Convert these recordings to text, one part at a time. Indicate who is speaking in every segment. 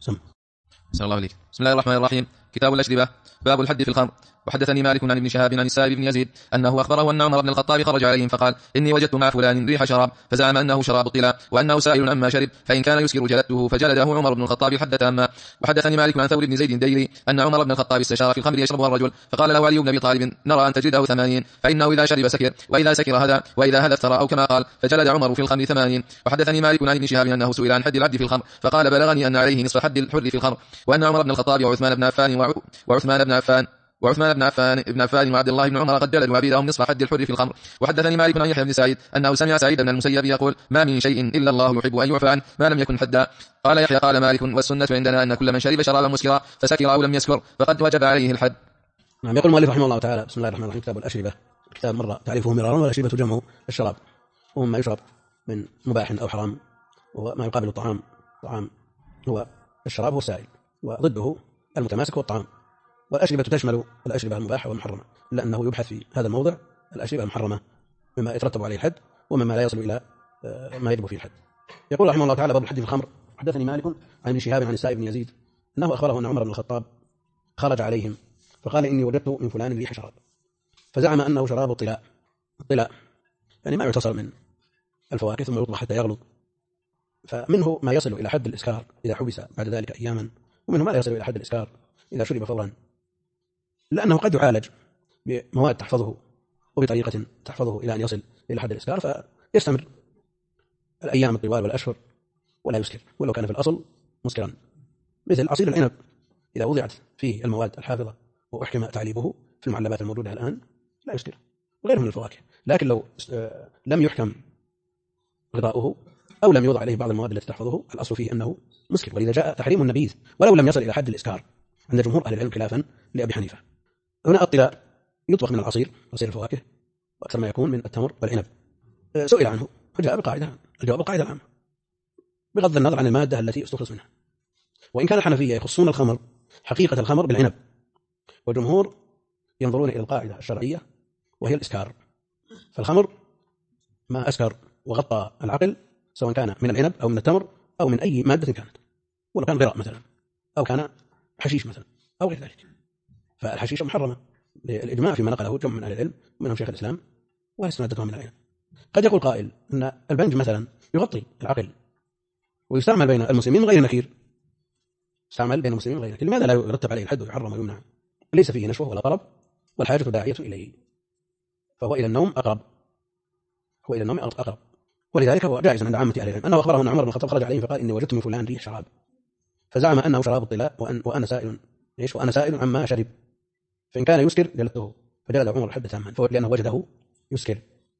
Speaker 1: بسم الله عليك. بسم الله الرحمن الرحيم. كتاب الأشربة. باب الحد في الخمر. وحدثني مالك عن ابن شهاب عن السائب بن يزيد أنه أخبره أن عمر بن الخطاب خرج عليهم فقال: إني وجدت مع فلان ريح شراب، فزعم أنه شراب الطلاء وأنه سائل عما شرب، فإن كان يسكر جلدته، فجلده عمر بن الخطاب الحد تاما. وحدثني مالك عن ثور بن زيد الديلي أن عمر بن الخطاب استشار في الخمر يشربها الرجل، فقال له علي بن أبي طالب: نرى أن تجلده 80، فإنه إذا شرب سكر، وإذا سكر هدى، وإذا هدى افترى، أو كما قال، فجلد عمر في الخمر 80. وحدثني مالك عن ابن شهاب أنه سئل عن حد العبد في الخمر، فقال: بلغني أن عليه نصف حد الحر في الخمر، وأن عمر بن الخطاب وعثمان بن عفان وعبد الله بن عمر قد جلدوا عبيدهم نصف حد الحر في الخمر. وحدثني مالك عن يحيى بن سعيد أنه سمع سعيد بن المسيب يقول: ما من شيء إلا الله يحب أن يعفى عنه ما لم يكن حدا. قال يحيى: قال مالك: والسنة عندنا أن كل من شرب شرابا مسكرا فسكر أو لم يسكر فقد وجب عليه الحد.
Speaker 2: نعم. يقول المؤلف رحمه الله تعالى: بسم الله الرحمن الرحيم. كتاب الأشربة. كتاب مر تعريفه مرارا، والأشربة جمع الشراب، ومما يشرب من مباح أو حرام، وما يقابل الطعام. طعام هو الشراب هو السائل، وضده المتماسك والطعام. والأشربة تشمل الأشربة المباحة والمحرمة، إلا أنه يبحث في هذا الموضع الأشربة المحرمة مما يترتب عليه الحد، ومما لا يصل إلى ما يجب فيه الحد. يقول رحمه الله تعالى: باب الحد في الخمر. حدثني مالك عن ابن شهاب عن السائب بن يزيد أنه أخبره أن عمر بن الخطاب خرج عليهم فقال: إني وجدت من فلان ريح شراب، فزعم أنه شراب الطلاء. الطلاء يعني ما يعتصر من الفواكه ثم يطبخ حتى يغلظ، فمنه ما يصل إلى حد الإسكار إذا حبس بعد ذلك أياما، ومنه ما لا يصل إلى حد الإسكار إذا شرب فورا، لأنه قد يعالج بمواد تحفظه وبطريقة تحفظه إلى أن يصل إلى حد الإسكار، فيستمر الأيام الطوال والأشهر ولا يسكر ولو كان في الأصل مسكرا. مثل عصير العنب إذا وضعت فيه المواد الحافظة وأحكم تعليبه في المعلبات الموجودة الآن لا يسكر، وغيره من الفواكه. لكن لو لم يحكم غطاؤه أو لم يوضع عليه بعض المواد التي تحفظه، الأصل فيه أنه مسكر، ولذا جاء تحريم النبيذ ولو لم يصل إلى حد الإسكار عند جمهور أهل العلم خلافا لأبي حنيفة. هنا الطلاء يطبخ من العصير الفواكه، وأكثر ما يكون من التمر والعنب. سئل عنه فجاء بقاعدة، الجواب القاعدة العامة بغض النظر عن المادة التي استخلص منها. وإن كان الحنفية يخصون الخمر حقيقة الخمر بالعنب، وجمهور ينظرون إلى القاعدة الشرعية وهي الإسكار. فالخمر ما أسكر وغطى العقل سواء كان من العنب أو من التمر أو من أي مادة كانت، ولو كان غراء مثلا أو كان حشيش مثلا أو غير ذلك، فالحشيشة محرمة للإجماع فيما نقله جمع من أهل العلم منهم شيخ الإسلام واستنادتها من العنب. قد يقول قائل أن البنج مثلا يغطي العقل ويستعمل بين المسلمين غير نكير، يستعمل بين المسلمين غير نكير، لماذا لا يرتب عليه الحد ويحرم ويمنع؟ ليس فيه نشوة ولا طلب والحاجة داعية إليه، فهو إلى النوم أقرب، ولذلك هو جائز عند عامة أهل العلم. أنه أخبره أن عمر بن الخطاب خرج عليه فقال: إني وجدت من فلان ريح شراب، فزعم أنه شراب الطلاء وأنا سائل عما شرب، فإن كان يسكر جلدته، فجلد عمر الحد تاما، لأنه وجده يسكر،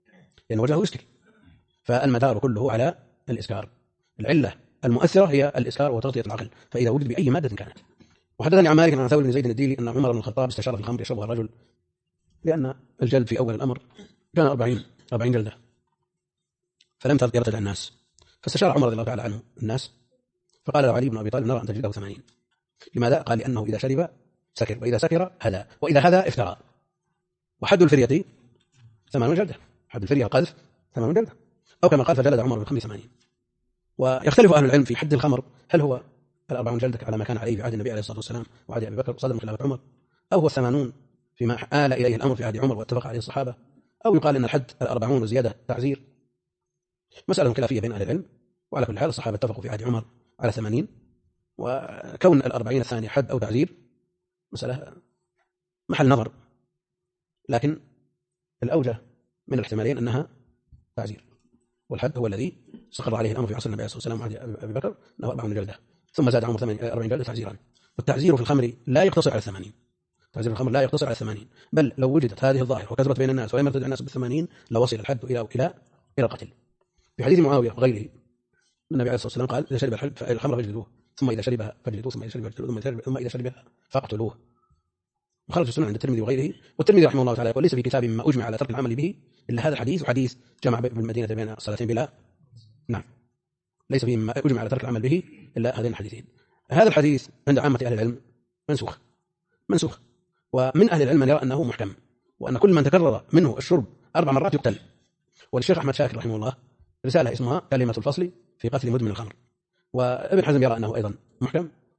Speaker 2: فالمدار كله على الإسكار. العلة المؤثرة هي الإسكار وتغطية العقل، فإذا وجد بأي مادة كانت. وحدثني عن مالك عن ثور بن زيد الديلي أن عمر بن الخطاب استشار في الخمر يشربها الرجل، لأن الجلد في أول الأمر كان 40 جلدة، فلم يرتدع الناس، فاستشار عمر رضي الله تعالى عنه الناس، فقال له علي بن أبي طالب: نرى أن تجلده 80. لماذا؟ قال: لأنه إذا شرب سكر، وإذا سكر هدى، وإذا هدى افترى. وحد الفرية 80 جلدة، حد الفرية القذف 80 جلدة، أو كما قال: فجلد عمر بالخمر 80. ويختلف أهل العلم في حد الخمر، هل هو 40 جلدة على ما كان عليه في عهد النبي عليه الصلاة والسلام وعهد أبي بكر صدر من خلافة عمر، أو هو 80 فيما آل إليه الأمر في عهد عمر واتفق عليه الصحابة، أو يقال أن الحد 40 وزيادة تعزير. مسألة خلافية بين أهل العلم، وعلى كل حال الصحابة اتفقوا في عهد عمر على 80، وكون 40 الثانية حد أو تعزير مسألة محل نظر، لكن الأوجه من الاحتمالين أنها تعزير، والحد هو الذي استقر عليه الأمر في عصر النبي صلى الله عليه وسلم وعهد أبي بكر أنه 40 جلدة، ثم زاد عمر 40 جلدة تعزيرا. والتعزير في الخمر لا يقتصر على 80، تعزير الخمر لا يقتصر على 80، بل لو وجدت هذه الظاهرة وكثرت بين الناس ولم يرتدع الناس بال80 لوصل الحد إلى القتل. في حديث معاوية وغيره النبي عليه الصلاة والسلام قال: إذا شرب الخمر فاجلدوه، ثم إذا شربها فاجلدوه، ثم إذا شربها فاجلدوه، ثم إذا شربها فاقتلوه. وخرج السنن عند الترمذي وغيره. والترمذي رحمه الله تعالى يقول: ليس في كتاب ما أجمع على ترك العمل به إلا هذا الحديث، وحديث جمع في المدينة بين الصلاتين بلا نعم، ليس فيه ما أجمع على ترك العمل به إلا هذين الحديثين. هذا الحديث عند عامة أهل العلم منسوخ، ومن أهل العلم من يرى أنه محكم، وأن كل من تكرر منه الشرب 4 مرات يقتل. والشيخ أحمد شاكر رحمه الله رسالة اسمها كلمة الفصل في قتل مدمن الخمر. وابن حزم يرى أنه أيضا محكم،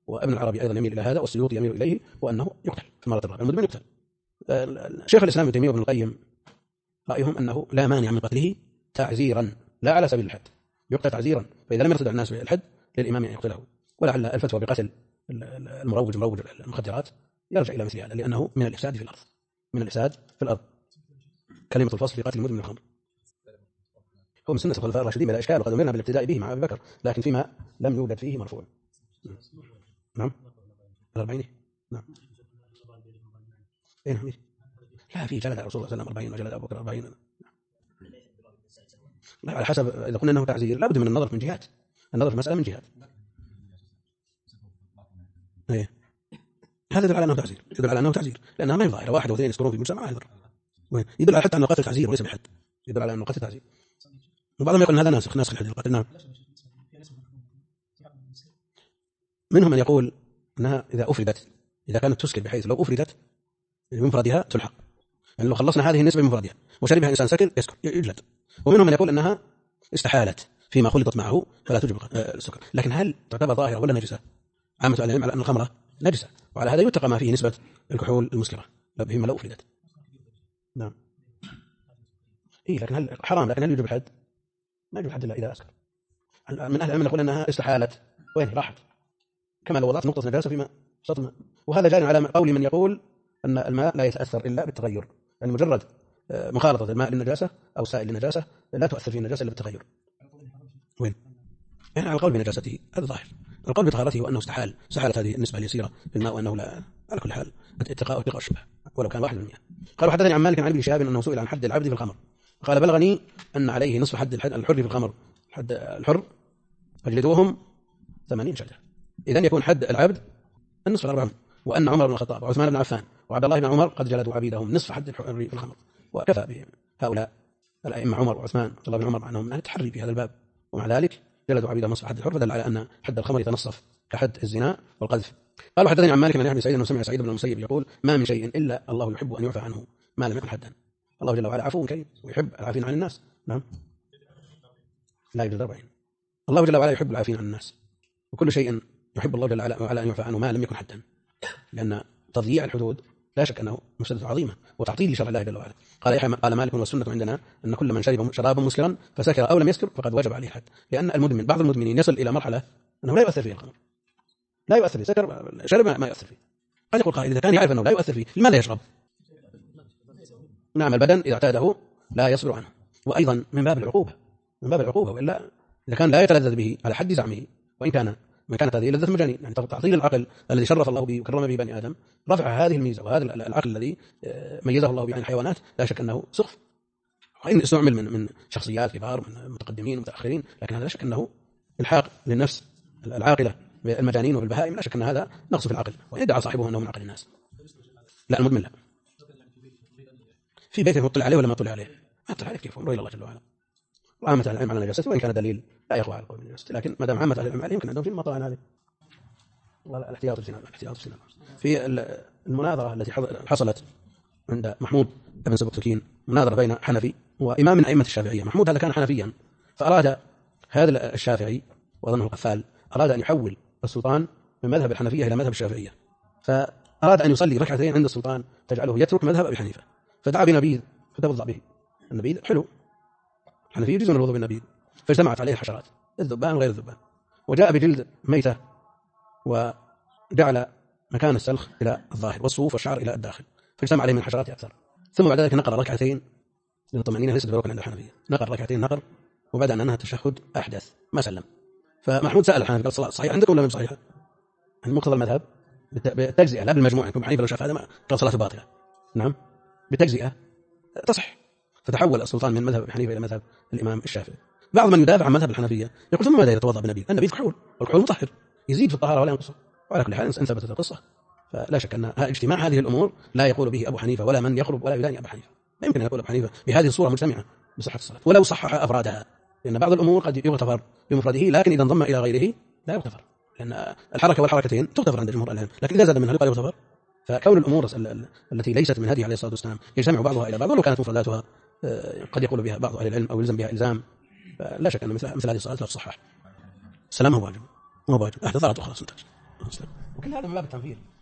Speaker 2: وابن العربي أيضا يميل إلى هذا، والسيوطي يميل إليه، وأنه يقتل في المرة الرابعة، المدمن يقتل. شيخ الإسلام ابن تيمية وابن القيم رأيهم أنه لا مانع من قتله تعزيرا لا على سبيل الحد، يقتل تعزيرا، فإذا لم يرتد الناس بالحد للإمام أن يقتله. ولعل الفتوى بقتل المروج المخدرات يرجع إلى مثل هذا، لأنه من الإفساد في الأرض، من الإفساد في الأرض. كلمة الفصل في قتل المدمن الخمر هو من سنة الخلفاء الراشدين بلا إشكال، وقد أمرنا بالابتداء به مع أبي بكر، لكن فيما لم يوجد فيه مرفوع. نعم 40. نعم إيه نعم. لا في جلد رسول الله صلى الله عليه وسلم 40 وجلد أبو بكر 40. لا على حسب، إذا قلنا أنه تعزير لابد من النظر من جهات، النظر في المسألة من جهات. إيه هذا يدل على أنه تعزير، يدل على أنه تعزير، لأنها ما يظاهر واحد واثنين يسكرون في المجتمع يضر، يدل على حتى أنه قتل تعزير وليس بحد، يدل على أنه قتل تعزير. وبعضهم يقول هذا ناسخ الحد القتل. نعم منهم من يقول أنها إذا أفردت، إذا كانت تسكر بحيث لو أفردت بمفردها تلحق، يعني لو خلصنا هذه النسبة بمفردها وشربها إنسان سكر يسكر يجلد. ومنهم من يقول أنها استحالت فيما خلطت معه فلا توجب السكر. لكن هل تعتبر ظاهرة ولا نجسة؟ عامة العلم على أن الخمرة نجسة، وعلى هذا يتقى ما فيه نسبة الكحول المسكرة بهما لو أفردت. نعم إيه لكن هل حرام، لكن هل يوجب الحد؟ ما يوجب الحد إلا إذا أسكر. من أهل العلم يقول أنها استحالت، وين راحت، كما لو وضعت نقطة نجاسة فيما سطح الماء. وهذا جار على قول من يقول أن الماء لا يتأثر إلا بالتغير، يعني مجرد مخالطة الماء للنجاسة أو سائل للنجاسة لا تؤثر فيه النجاسة إلا بالتغير. وين؟ يعني على القول بنجاسته هذا ظاهر، القول بطهارته وأنه استحالت هذه النسبة اليسيرة في الماء، وأنه لا على كل حال اتقاء الشبه ولو كان 1%. قال وحدثني عن مالك عن ابن شهاب أنه سئل عن حد العبد في الخمر، قال بلغني أن عليه نصف حد الحر في الخمر، حد الحر فاجلدوهم 80 جلدة، إذن يكون حد العبد النصف 40. وأن عمر بن الخطاب وعثمان بن عفان وعبد الله بن عمر قد جلدوا عبيدهم نصف حد الحر في الخمر. وكفى بهؤلاء الأئمة عمر وعثمان رضي الله بن عمر عنهم أن التحري في هذا الباب، ومع ذلك جلدوا عبيدهم نصف حد الحر، فدل على أن حد الخمر يتنصف كحد الزنا والقذف. قال وحدثني عن مالك عن يحيى بن سعيد أنه سمع سعيد بن المسيب يقول ما من شيء إلا الله يحب أن يعفى عنه ما لم يكن حدا. الله جل وعلا عفو كريم ويحب العافين عن الناس. نعم لا يجوز 40. الله جل وعلا يحب العافين عن الناس، وكل شيء يحب الله جل وعلا أن يعفى عنه ما لم يكن حدا، لأن تضييع الحدود لا شك أنه مفسدة عظيمة وتعطيل لشرع الله جل وعلا. قال يحيى قال مالك والسنة عندنا أن كل من شرب شرابا مسكرا فسكر أو لم يسكر فقد وجب عليه الحد، لأن المدمن بعض المدمنين يصل إلى مرحلة أنه لا يؤثر فيه الخمر، لا يؤثر فيه، سكر شرب ما يؤثر فيه. قد يقول قائل إذا كان يعرف أنه لا يؤثر فيه لماذا يشرب؟ نعم البدن إذا اعتاده لا يصبر عنه، وأيضا من باب العقوبة، وإلا إذا كان لا يتلذذ به على حد زعمه، وإن كانت هذه لذة مجانين، يعني تعطيل العقل الذي شرف الله به وكرم به بني آدم، رفع هذه الميزة وهذا العقل الذي ميزه الله به عن الحيوانات، لا شك أنه سخف، وإن استعمل من شخصيات كبار من متقدمين ومتأخرين، لكن هذا لا شك أنه الحاق للنفس العاقلة بالمجانين والبهائم، لا شك أن هذا نقص في العقل، ويدعى صاحبه أنه من عقل الناس. لا المدمن لا، في بيته مطلع عليه ولا ما طلع عليه؟ ما طلع عليه كيف؟ امره الى الله جل وعلا. وعامة العلم على نجاسته وإن كان دليل لا يخوى على القول بنجاسته، لكن ما دام عامة العلم عليه يمكن عندهم فيما طلع عليه. والله الاحتياط الجناب. في المناظرة التي حصلت عند محمود بن سبكتكين، مناظرة بين حنفي وإمام من أئمة الشافعية. محمود هذا كان حنفيا، فأراد هذا الشافعي وظنه القفال أراد أن يحول السلطان من مذهب الحنفية إلى مذهب الشافعية، فأراد أن يصلي ركعتين عند السلطان تجعله يترك مذهب أبي حنيفة، فدعا بنبيذ فتوضأ به. النبيذ حلو، الحنفية يجوز الوضوء بالنبيذ، فاجتمعت عليه الحشرات الذبان وغير الذبان، وجاء بجلد ميتة وجعل مكان السلخ إلى الظاهر والصوف والشعر إلى الداخل، فاجتمع عليه من الحشرات أكثر. ثم بعد ذلك نقر ركعتين للطمأنينة، ليست بركن عند الحنفية، نقر ركعتين نقر، وبعد أن أنهى التشهد أحدث ما سلم. فمحمود سأل الحنفي قال الصلاة صحيحة عندكم ولا مش صحيحة؟ المقتضى المذهب بالتجزئة لا بالمجموع، يكون حنيفة لو شاف هذا قال صلاة باطلة. نعم بالتجزئة تصح. فتحول السلطان من مذهب حنيفة إلى مذهب الإمام الشافعي. بعض من يدافع عن مذهب الحنفية يقول ثم ماذا يتوضأ بنبيذ؟ النبيذ كحول والكحول مطهر يزيد في الطهارة ولا ينقصه. وعلى كل حال إن ثبتت القصة فلا شك أن اجتماع هذه الأمور لا يقول به أبو حنيفة ولا من يقرب ولا يداني أبو حنيفة. لا يمكن أن يقول أبو حنيفة بهذه الصورة مجتمعة بصحة الصلاة ولو صحح أفرادها، لأن بعض الأمور قد يغتفر بمفرده، لكن إذا انضم إلى غيره لا يغتفر، لأن الحركة والحركتين تغتفر عند جمهور العلم، لكن إذا زاد منها لا يغتفر. فكون الأمور التي ليست من هذه عليه الصلاة والسلام يجتمع بعضها إلى بعض ولو كانت مفرداتها قد يقول بها بعض أهل العلم أو يلزم بها إلزام، لا شك أن مثل هذه الصلاة لا تصحح. السلام هو واجب، هو واجب. أحد ضرط وخلاص انتهى. وكل هذا من باب التنفير.